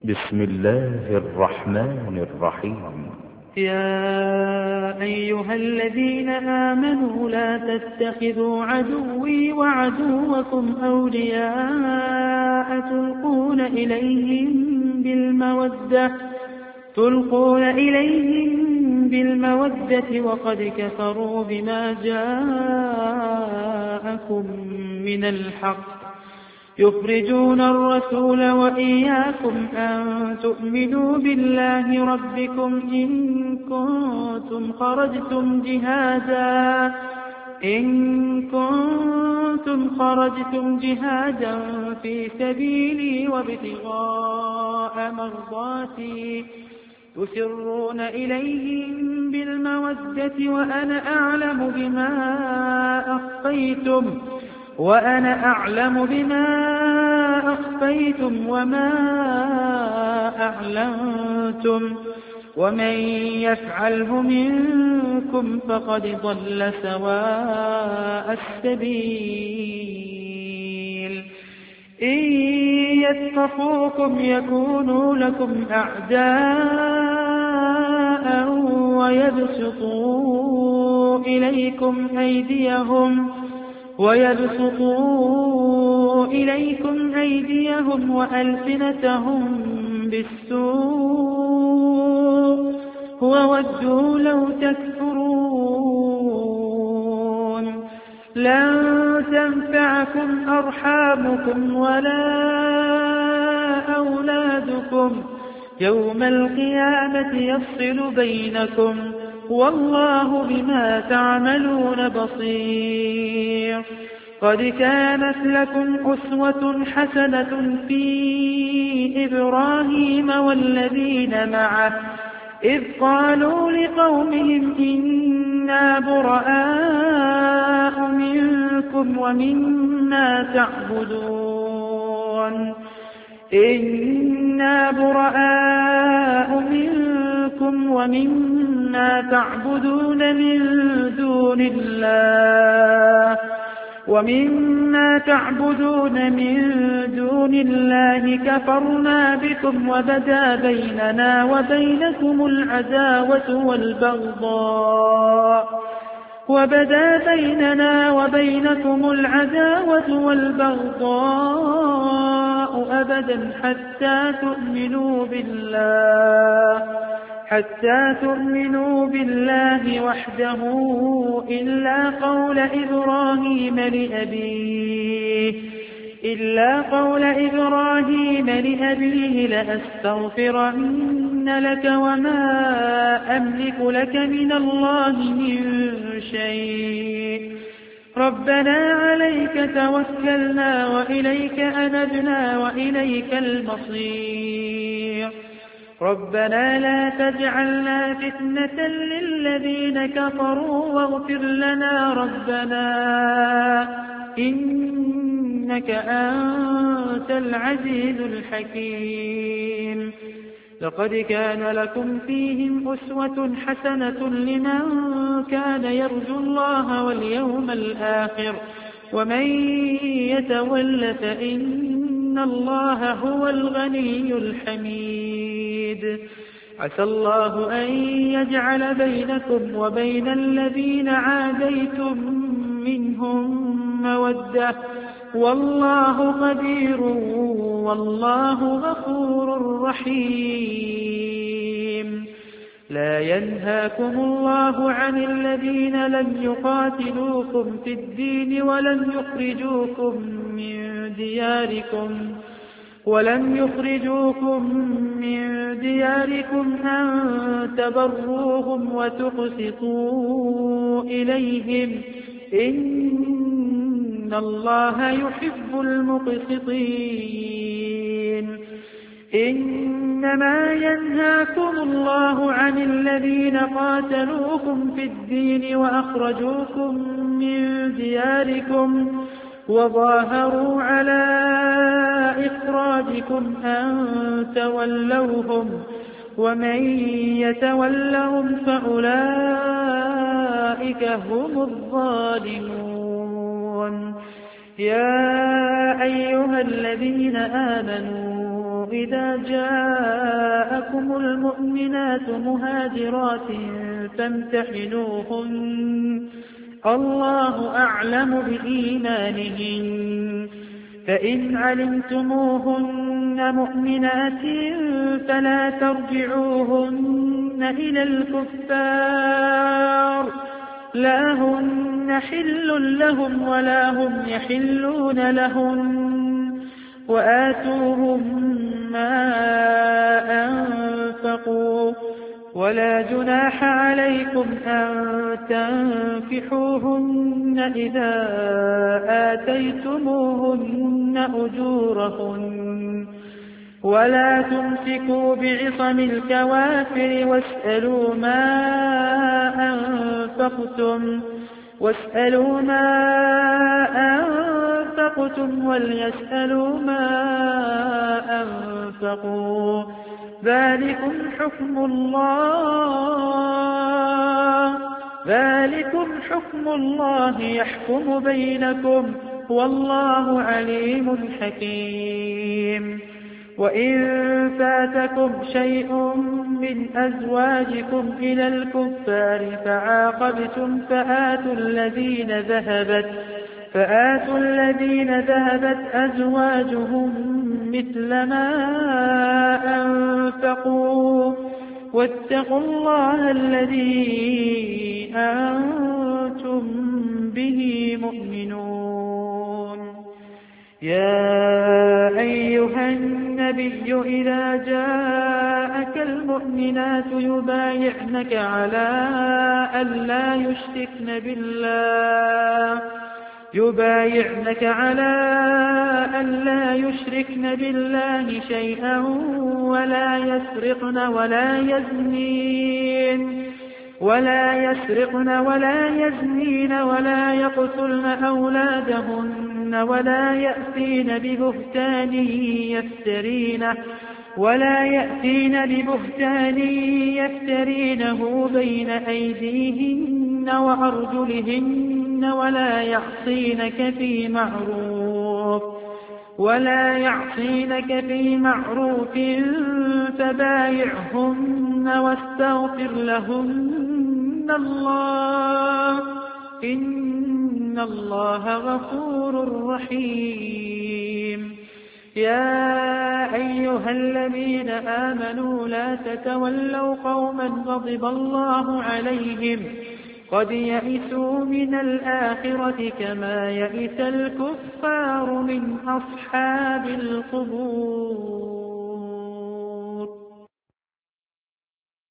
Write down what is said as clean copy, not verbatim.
بسم الله الرحمن الرحيم. يا أيها الذين آمنوا لا تتخذوا عدوي وعدوكم أولياء تلقون إليهم بالمودة وقد كفروا بما جاءكم من الحق يخرجون الرسول وإياكم أن تؤمنوا بالله ربكم إن كنتم خرجتم جهادا في سبيلي وابتغاء مرضاتي تسرون إليهم بالمودة وأنا أعلم بما أخفيتم وما أعلنتم ومن يفعله منكم فقد ضل سواء السبيل إن يثقفوكم يكونوا لكم أعداء ويبسطوا إليكم أيديهم وألسنتهم بالسوء وودوا لو تكفرون لن تنفعكم أرحامكم ولا أولادكم يوم القيامة يفصل بينكم والله بما تعملون بصير. قد كانت لكم أسوة حسنة في إبراهيم والذين معه إذ قالوا لقومهم إنا براء منكم ومما تعبدون من دون الله كفرنا بكم وبدا بيننا وبينكم العداوة والبغضاء أبدا حتى تؤمنوا بالله وحده إلا قول إبراهيم لأبيه لأستغفرن لك وما أملك لك من الله من شيء ربنا عليك توكلنا وإليك أنبنا وإليك المصير ربنا لا تجعلنا فتنة للذين كفروا واغفر لنا ربنا إنك أنت العزيز الحكيم. لقد كان لكم فيهم أسوة حسنة لمن كان يرجو الله واليوم الآخر ومن يتول فإن الله هو الغني الحميد. عسى الله أن يجعل بينكم وبين الذين عاديتم منهم مودة والله قدير والله غفور رحيم. لا ينهاكم الله عن الذين لم يقاتلوكم في الدين ولم يخرجوكم من دياركم أن تبروهم وتقسطوا إليهم إن الله يحب المقسطين. إنما ينهاكم الله عن الذين قاتلوكم في الدين وأخرجوكم من دياركم وظاهروا على إخراجكم أن تولوهم ومن يتولهم فأولئك هم الظالمون. يا أيها الذين آمنوا إذا جاءكم المؤمنات مهاجرات فامتحنوهن الله أعلم بإيمانهن فإن علمتموهن مؤمنات فلا ترجعوهن إلى الكفار لا هن حل لهم ولا هم يحلون لهن وآتوهم ما أنفقوا ولا جناح عليكم أن تنكحوهن إذا آتيتموهن أجورهن ولا تمسكوا بعصم الكوافر واسألوا ما أنفقتم وليسألوا ما أنفقوا ذلكم حكم الله يحكم بينكم والله عليم حكيم وإن فاتكم شيء من أزواجكم إلى الكفار فعاقبتم فآتوا الذين ذهبت أزواجهم مثل ما أنفقوا واتقوا الله الذي أنتم به مؤمنون يا أيها النبي إذا جاءك المؤمنات يبايعنك على أن لا يشركن بالله شيئا ولا يسرقن ولا يزنين ولا يقتلن أولادهن ولا يأتين ببهتان يفترينه بين أيديهن وأرجلهن ولا يعصينك في معروف فبايعهن واستغفر لهن الله إن الله غفور رحيم يا أيها الذين آمنوا لا تتولوا قوما غضب الله عليهم قد يئسوا من الآخرة كما يئس الكفار من أصحاب القبور